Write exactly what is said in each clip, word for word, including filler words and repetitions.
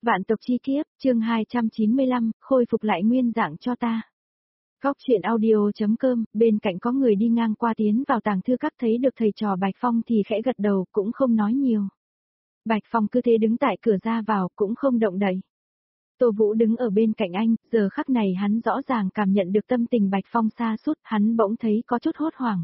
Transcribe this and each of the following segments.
Vạn tộc chi kiếp, chương hai trăm chín mươi lăm, khôi phục lại nguyên dạng cho ta. Góc chuyện audio.com, bên cạnh có người đi ngang qua tiến vào tàng thư các thấy được thầy trò Bạch Phong thì khẽ gật đầu cũng không nói nhiều. Bạch Phong cứ thế đứng tại cửa ra vào cũng không động đậy. Tô Vũ đứng ở bên cạnh anh, giờ khắc này hắn rõ ràng cảm nhận được tâm tình Bạch Phong xa sút, hắn bỗng thấy có chút hốt hoảng.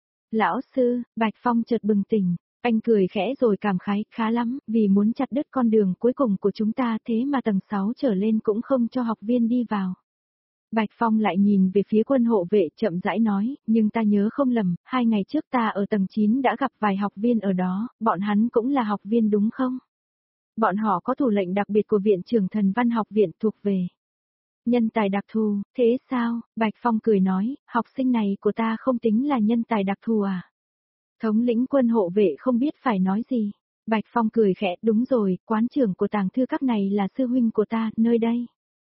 Lão sư, Bạch Phong chợt bừng tỉnh. Anh cười khẽ rồi cảm khái, khá lắm, vì muốn chặt đứt con đường cuối cùng của chúng ta thế mà tầng sáu trở lên cũng không cho học viên đi vào. Bạch Phong lại nhìn về phía quân hộ vệ chậm rãi nói, nhưng ta nhớ không lầm, hai ngày trước ta ở tầng chín đã gặp vài học viên ở đó, bọn hắn cũng là học viên đúng không? Bọn họ có thủ lệnh đặc biệt của Viện trưởng Thần Văn Học Viện thuộc về nhân tài đặc thù, thế sao? Bạch Phong cười nói, học sinh này của ta không tính là nhân tài đặc thù à? Thống lĩnh quân hộ vệ không biết phải nói gì. Bạch Phong cười khẽ, đúng rồi, quán trưởng của tàng thư các này là sư huynh của ta, nơi đây.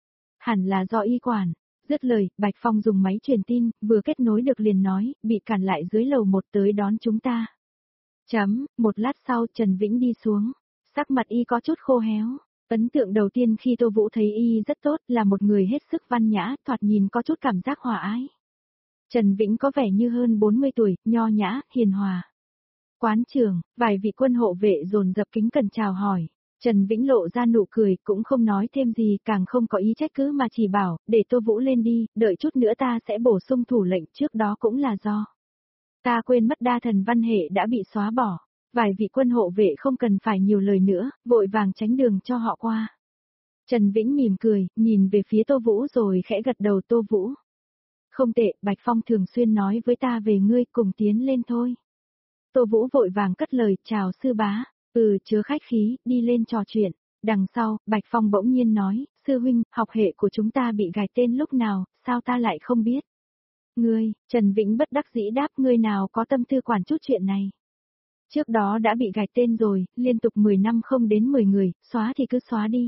Hẳn là do y quản. Dứt lời, Bạch Phong dùng máy truyền tin, vừa kết nối được liền nói, bị cản lại dưới lầu một tới đón chúng ta. Chấm, một lát sau Trần Vĩnh đi xuống. Sắc mặt y có chút khô héo. Ấn tượng đầu tiên khi Tô Vũ thấy y rất tốt, là một người hết sức văn nhã, thoạt nhìn có chút cảm giác hòa ái. Trần Vĩnh có vẻ như hơn bốn mươi tuổi, nho nhã, hiền hòa. Quán trưởng, vài vị quân hộ vệ dồn dập kính cẩn chào hỏi. Trần Vĩnh lộ ra nụ cười, cũng không nói thêm gì, càng không có ý trách cứ mà chỉ bảo, để Tô Vũ lên đi, đợi chút nữa ta sẽ bổ sung thủ lệnh, trước đó cũng là do ta quên mất đa thần văn hệ đã bị xóa bỏ. Vài vị quân hộ vệ không cần phải nhiều lời nữa, vội vàng tránh đường cho họ qua. Trần Vĩnh mỉm cười, nhìn về phía Tô Vũ rồi khẽ gật đầu. Tô Vũ. Không tệ, Bạch Phong thường xuyên nói với ta về ngươi, cùng tiến lên thôi. Tô Vũ vội vàng cất lời, chào sư bá, ừ chớ khách khí, đi lên trò chuyện. Đằng sau, Bạch Phong bỗng nhiên nói, sư huynh, học hệ của chúng ta bị gài tên lúc nào, sao ta lại không biết? Ngươi, Trần Vĩnh bất đắc dĩ đáp, ngươi nào có tâm tư quản chút chuyện này. Trước đó đã bị gạch tên rồi, liên tục mười năm không đến mười người, xóa thì cứ xóa đi.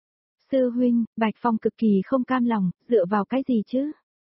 Sư huynh, Bạch Phong cực kỳ không cam lòng, dựa vào cái gì chứ?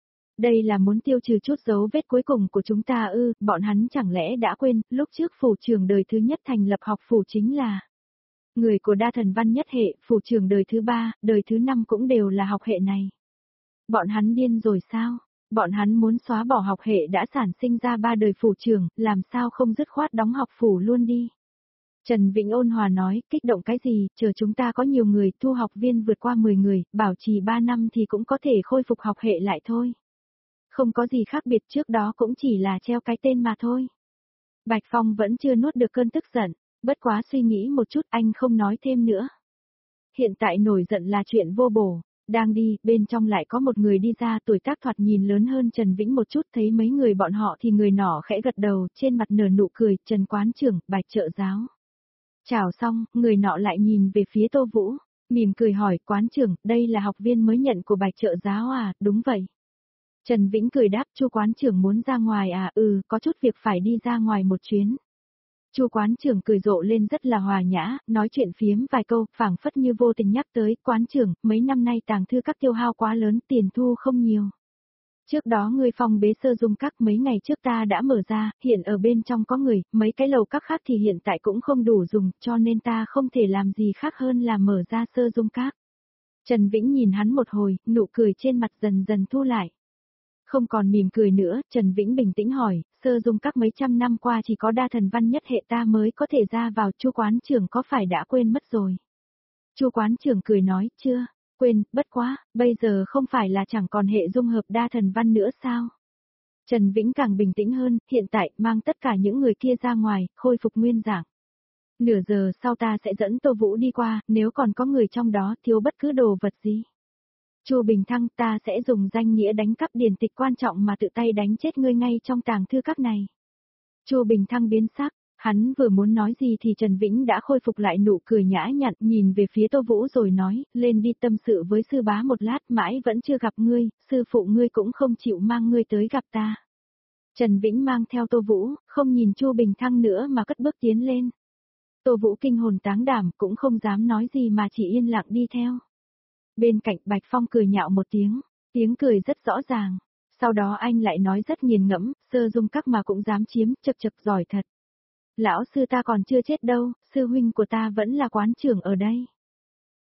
Đây là muốn tiêu trừ chút dấu vết cuối cùng của chúng ta ư, bọn hắn chẳng lẽ đã quên, lúc trước phủ trưởng đời thứ nhất thành lập học phủ chính là người của đa thần văn nhất hệ, phủ trưởng đời thứ ba, đời thứ năm cũng đều là học hệ này. Bọn hắn điên rồi sao? Bọn hắn muốn xóa bỏ học hệ đã sản sinh ra ba đời phủ trưởng, làm sao không dứt khoát đóng học phủ luôn đi. Trần Vĩnh ôn hòa nói, kích động cái gì, chờ chúng ta có nhiều người, thu học viên vượt qua mười người, bảo trì ba năm thì cũng có thể khôi phục học hệ lại thôi. Không có gì khác biệt, trước đó cũng chỉ là treo cái tên mà thôi. Bạch Phong vẫn chưa nuốt được cơn tức giận, bất quá suy nghĩ một chút anh không nói thêm nữa. Hiện tại nổi giận là chuyện vô bổ. Đang đi, bên trong lại có một người đi ra, tuổi tác thoạt nhìn lớn hơn Trần Vĩnh một chút, thấy mấy người bọn họ thì người nọ khẽ gật đầu, trên mặt nở nụ cười, Trần quán trưởng, Bạch trợ giáo. Chào xong, người nọ lại nhìn về phía Tô Vũ, mỉm cười hỏi, quán trưởng, đây là học viên mới nhận của Bạch trợ giáo à, đúng vậy. Trần Vĩnh cười đáp, Chu quán trưởng muốn ra ngoài à, ừ, có chút việc phải đi ra ngoài một chuyến. Chu quán trưởng cười rộ lên rất là hòa nhã, nói chuyện phiếm vài câu, phảng phất như vô tình nhắc tới, quán trưởng, mấy năm nay tàng thư các tiêu hao quá lớn, tiền thu không nhiều. Trước đó người phòng bế sơ dung các mấy ngày trước ta đã mở ra, hiện ở bên trong có người, mấy cái lầu các khác thì hiện tại cũng không đủ dùng, cho nên ta không thể làm gì khác hơn là mở ra sơ dung các. Trần Vĩnh nhìn hắn một hồi, nụ cười trên mặt dần dần thu lại. Không còn mỉm cười nữa, Trần Vĩnh bình tĩnh hỏi, sơ dung các mấy trăm năm qua chỉ có đa thần văn nhất hệ ta mới có thể ra vào, Chu quán trưởng có phải đã quên mất rồi? Chu quán trưởng cười nói, chưa, quên, bất quá, bây giờ không phải là chẳng còn hệ dung hợp đa thần văn nữa sao? Trần Vĩnh càng bình tĩnh hơn, hiện tại mang tất cả những người kia ra ngoài, khôi phục nguyên dạng. Nửa giờ sau ta sẽ dẫn Tô Vũ đi qua, nếu còn có người trong đó thiếu bất cứ đồ vật gì. Chu Bình Thăng, ta sẽ dùng danh nghĩa đánh cắp điển tịch quan trọng mà tự tay đánh chết ngươi ngay trong tàng thư các này. Chu Bình Thăng biến sắc, hắn vừa muốn nói gì thì Trần Vĩnh đã khôi phục lại nụ cười nhã nhặn, nhìn về phía Tô Vũ rồi nói, lên đi tâm sự với sư bá một lát, mãi vẫn chưa gặp ngươi, sư phụ ngươi cũng không chịu mang ngươi tới gặp ta. Trần Vĩnh mang theo Tô Vũ, không nhìn Chu Bình Thăng nữa mà cất bước tiến lên. Tô Vũ kinh hồn táng đảm, cũng không dám nói gì mà chỉ yên lặng đi theo. Bên cạnh Bạch Phong cười nhạo một tiếng, tiếng cười rất rõ ràng. Sau đó anh lại nói rất nghiền ngẫm, sơ dung các mà cũng dám chiếm, chật chật giỏi thật. Lão sư ta còn chưa chết đâu, sư huynh của ta vẫn là quán trưởng ở đây.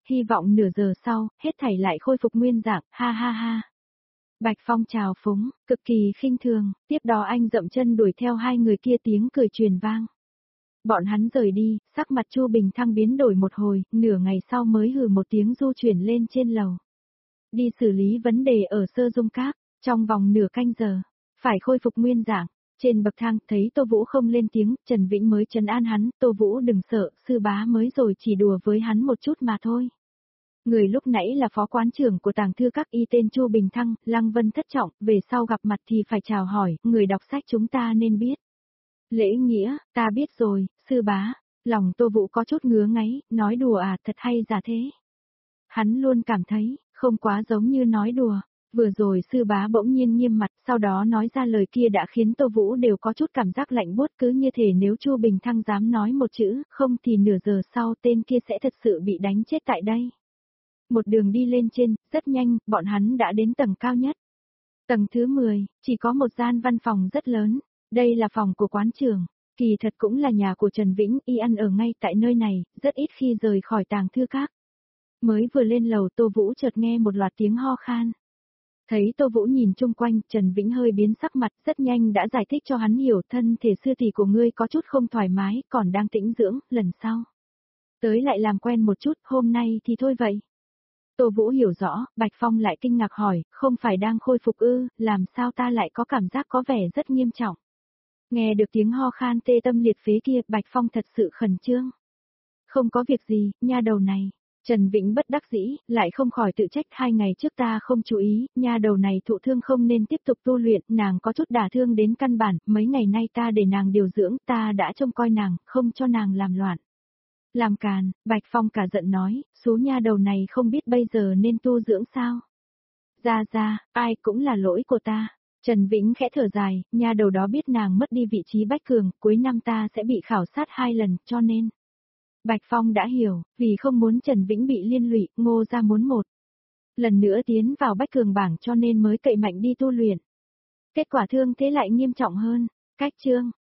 hy vọng nửa giờ sau, hết thảy lại khôi phục nguyên dạng, ha ha ha. Bạch Phong chào phúng, cực kỳ khinh thường, tiếp đó anh dậm chân đuổi theo hai người kia tiếng cười truyền vang. Bọn hắn rời đi, sắc mặt Chu Bình Thăng biến đổi một hồi, nửa ngày sau mới hừ một tiếng du chuyển lên trên lầu. Đi xử lý vấn đề ở Sơ Dung Các, trong vòng nửa canh giờ, phải khôi phục nguyên dạng. Trên bậc thang, thấy Tô Vũ không lên tiếng, Trần Vĩnh mới trấn an hắn, Tô Vũ đừng sợ, sư bá mới rồi chỉ đùa với hắn một chút mà thôi. Người lúc nãy là phó quán trưởng của tàng thư các y tên Chu Bình Thăng, Lăng Vân thất trọng, về sau gặp mặt thì phải chào hỏi, người đọc sách chúng ta nên biết. Lễ nghĩa, ta biết rồi, sư bá, lòng Tô Vũ có chút ngứa ngáy, nói đùa à, thật hay giả thế. Hắn luôn cảm thấy, không quá giống như nói đùa. Vừa rồi sư bá bỗng nhiên nghiêm mặt, sau đó nói ra lời kia đã khiến Tô Vũ đều có chút cảm giác lạnh buốt, cứ như thể nếu Chu Bình Thăng dám nói một chữ, không thì nửa giờ sau tên kia sẽ thật sự bị đánh chết tại đây. Một đường đi lên trên, rất nhanh, bọn hắn đã đến tầng cao nhất. Tầng thứ mười, chỉ có một gian văn phòng rất lớn, đây là phòng của quán trưởng, kỳ thật cũng là nhà của Trần Vĩnh, y ăn ở ngay tại nơi này, rất ít khi rời khỏi tàng thư các. Mới vừa lên lầu Tô Vũ chợt nghe một loạt tiếng ho khan. Thấy Tô Vũ nhìn chung quanh, Trần Vĩnh hơi biến sắc mặt, rất nhanh đã giải thích cho hắn hiểu thân thể sư tỷ của ngươi có chút không thoải mái, còn đang tĩnh dưỡng, lần sau. Tới lại làm quen một chút, hôm nay thì thôi vậy. Tô Vũ hiểu rõ, Bạch Phong lại kinh ngạc hỏi, không phải đang khôi phục ư, làm sao ta lại có cảm giác có vẻ rất nghiêm trọng. Nghe được tiếng ho khan tê tâm liệt phế kia, Bạch Phong thật sự khẩn trương. Không có việc gì, nha đầu này. Trần Vĩnh bất đắc dĩ, lại không khỏi tự trách hai ngày trước ta không chú ý, nha đầu này thụ thương không nên tiếp tục tu luyện, nàng có chút đả thương đến căn bản, mấy ngày nay ta để nàng điều dưỡng, ta đã trông coi nàng, không cho nàng làm loạn. Làm càn, Bạch Phong cả giận nói, số nha đầu này không biết bây giờ nên tu dưỡng sao. Ra ra, ai cũng là lỗi của ta. Trần Vĩnh khẽ thở dài, nha đầu đó biết nàng mất đi vị trí bách cường, cuối năm ta sẽ bị khảo sát hai lần, cho nên. Bạch Phong đã hiểu, vì không muốn Trần Vĩnh bị liên lụy, Ngô ra muốn một lần nữa tiến vào bách cường bảng cho nên mới cậy mạnh đi tu luyện. Kết quả thương thế lại nghiêm trọng hơn, cách chương.